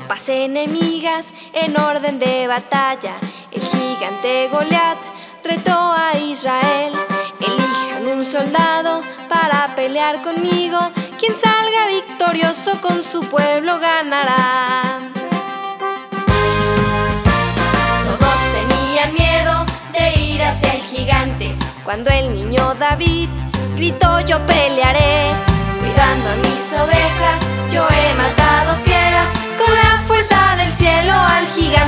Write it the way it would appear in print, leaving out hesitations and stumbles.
tropas enemigas en orden de batalla. El gigante Goliat retó a Israel. Elijan un soldado para pelear conmigo. Quien salga victorioso con su pueblo ganará. Todos tenían miedo de ir hacia el gigante. Cuando el niño David gritó: yo pelearé. Cuidando a mis ovejas, yo he matado fieras. Con la fuerza del cielo al gigante